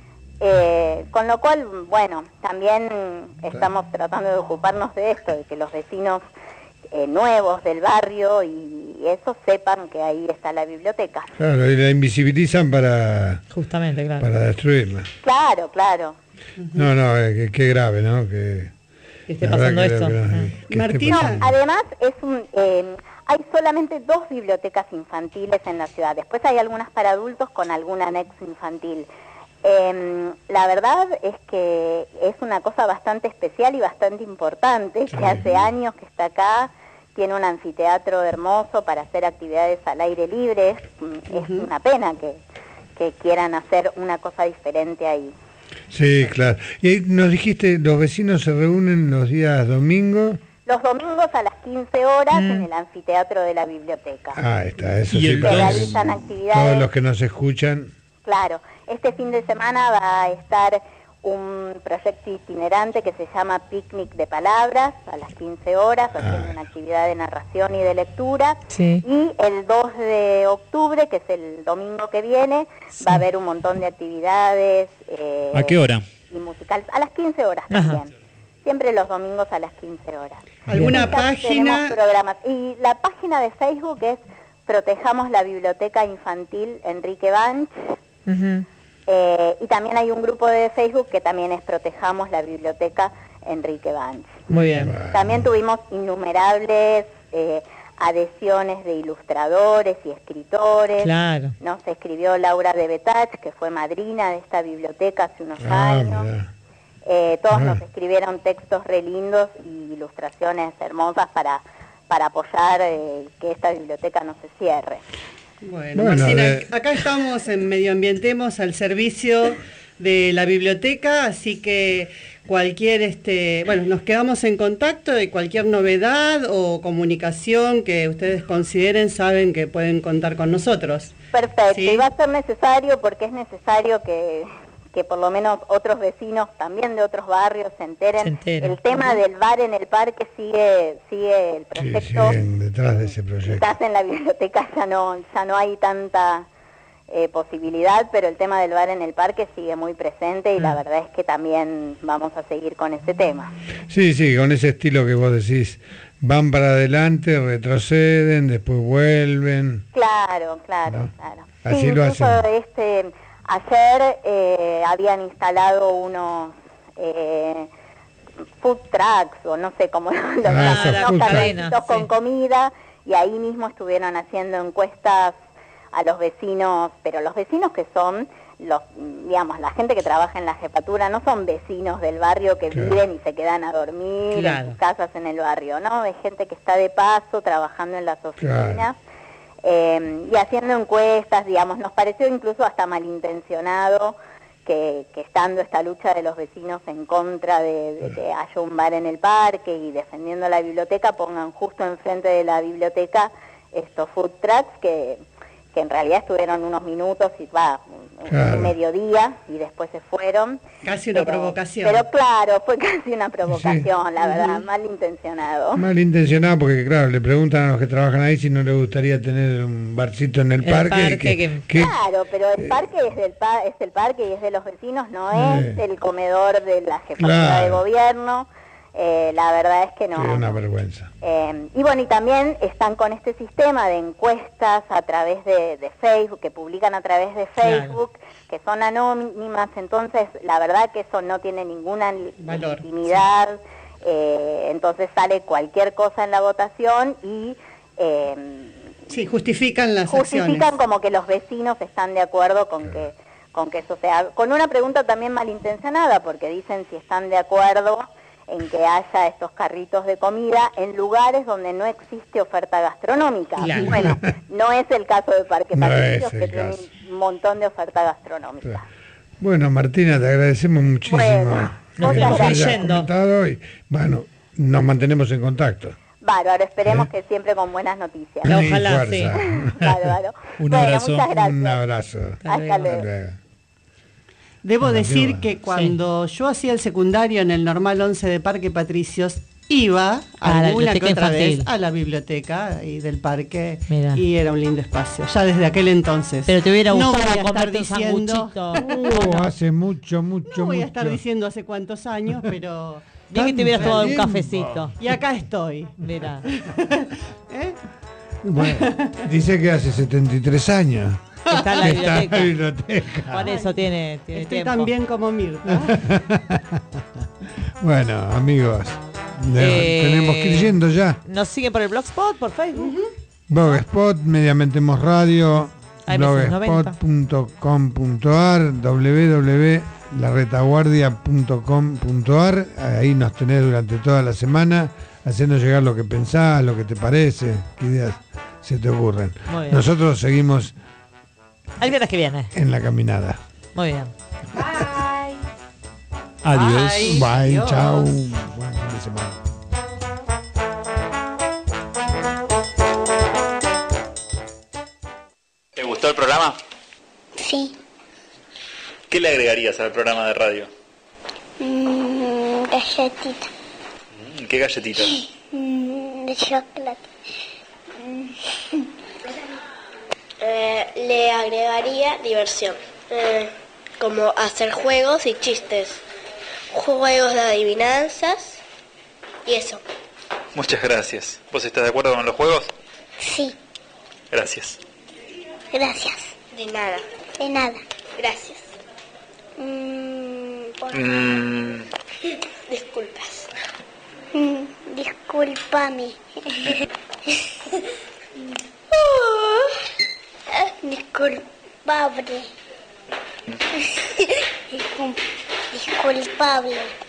Con lo cual, bueno, también estamos tratando de ocuparnos de esto, de que los vecinos nuevos del barrio y eso sepan que ahí está la biblioteca. Claro, y la invisibilizan para destruirla. Claro. No, qué grave, ¿no? Que esté pasando esto. Martina, además hay solamente 2 bibliotecas infantiles en la ciudad. Después hay algunas para adultos con algún anexo infantil. La verdad es que es una cosa bastante especial y bastante importante, que hace años que está acá, tiene un anfiteatro hermoso para hacer actividades al aire libre. Es una pena que quieran hacer una cosa diferente ahí. Sí, claro. Y nos dijiste, los vecinos se reúnen los días domingos. Los domingos a las 15 horas en el anfiteatro de la biblioteca. Ah, está, eso y sí. Se realizan actividades. Todos los que nos escuchan. Claro, este fin de semana va a estar un proyecto itinerante que se llama Picnic de Palabras a las 15 horas, haciendo una actividad de narración y de lectura. Y el 2 de octubre, que es el domingo que viene, va a haber un montón de actividades. ¿A qué hora? Y musicales, a las 15 horas también. Siempre los domingos a las 15 horas. ¿Alguna página? Programas. Y la página de Facebook es Protejamos la Biblioteca Infantil Enrique Banch. Y también hay un grupo de Facebook que también es Protejamos la Biblioteca Enrique Banch. Muy bien. También tuvimos innumerables adhesiones de ilustradores y escritores. Claro. Se escribió Laura de Betach, que fue madrina de esta biblioteca hace unos años. Todos nos escribieron textos re lindos y ilustraciones hermosas para apoyar que esta biblioteca no se cierre. Bueno, Marcina, acá estamos en Medio Ambientemos al servicio de la biblioteca, así que cualquier nos quedamos en contacto y cualquier novedad o comunicación que ustedes consideren, saben que pueden contar con nosotros. Perfecto, ¿sí? Y va a ser necesario, porque es necesario que que por lo menos otros vecinos también de otros barrios se enteren. El tema del bar en el parque sigue el proyecto. Sí, detrás de ese proyecto. Quizás en la biblioteca ya no hay tanta posibilidad, pero el tema del bar en el parque sigue muy presente y la verdad es que también vamos a seguir con ese tema. Sí, con ese estilo que vos decís, van para adelante, retroceden, después vuelven. Claro. Así sí, lo hacen. Ayer habían instalado unos food trucks, o no sé cómo los carritos con comida, y ahí mismo estuvieron haciendo encuestas a los vecinos, pero los vecinos que son la gente que trabaja en la jefatura, no son vecinos del barrio que viven y se quedan a dormir en sus casas en el barrio, ¿no? Es gente que está de paso trabajando en las oficinas y haciendo encuestas, nos pareció incluso hasta malintencionado que estando esta lucha de los vecinos en contra de que haya un bar en el parque y defendiendo la biblioteca, pongan justo enfrente de la biblioteca estos food trucks que en realidad estuvieron unos minutos y mediodía y después se fueron. Casi una provocación. Pero claro, fue casi una provocación, la verdad, malintencionado. Malintencionado porque, claro, le preguntan a los que trabajan ahí si no les gustaría tener un barcito en el parque. Claro, pero el parque es el parque y es de los vecinos, no es el comedor de la jefatura de gobierno. La verdad es que no. Es una vergüenza. Y bueno, y también están con este sistema de encuestas a través de Facebook, que publican a través de Facebook, que son anónimas, entonces la verdad que eso no tiene ninguna legitimidad, entonces sale cualquier cosa en la votación y... justifican las acciones. Justifican como que los vecinos están de acuerdo con que eso sea... Con una pregunta también malintencionada, porque dicen si están de acuerdo en que haya estos carritos de comida en lugares donde no existe oferta gastronómica. Claro. Bueno, no es el caso de Parque Patricios, que tiene un montón de oferta gastronómica. Claro. Bueno, Martina, te agradecemos muchísimo que nos hayas comentado y, bueno, nos mantenemos en contacto. Bárbaro, esperemos que siempre con buenas noticias. Ojalá, sí. Bárbaro. Un abrazo. Muchas gracias. Un abrazo. Hasta luego. Debo decir que cuando yo hacía el secundario en el Normal 11 de Parque Patricios, iba alguna que otra vez a la biblioteca y del parque. Mirá. Y era un lindo espacio, ya desde aquel entonces. Pero te hubiera gustado no voy a comerte estar diciendo, hace mucho. No voy a estar diciendo hace cuántos años, pero... Bien que te hubieras tomado un cafecito. Y acá estoy. Mira. Bueno, dice que hace 73 años. Está en la biblioteca. Por eso tiene Estoy tiempo. tan bien como Mirta. Bueno, amigos, tenemos que ir yendo ya. Nos siguen por el Blogspot, por Facebook. Blogspot, Mediamentemos Radio, blogspot.com.ar, www.laretaguardia.com.ar. Ahí nos tenés durante toda la semana, haciendo llegar lo que pensás, lo que te parece, qué ideas se te ocurren. Nosotros seguimos el viernes que viene en la caminada. Muy bien. Bye. Adiós. Bye, chao. Buen fin de semana. ¿Te gustó el programa? Sí. ¿Qué le agregarías al programa de radio? Galletita. ¿Qué galletita? De chocolate. Le agregaría diversión, como hacer juegos y chistes, juegos de adivinanzas y eso. Muchas gracias. ¿Vos estás de acuerdo con los juegos? Sí. Gracias. Gracias. De nada. De nada. Gracias. Disculpas. Discúlpame. Disculpable. Disculpable.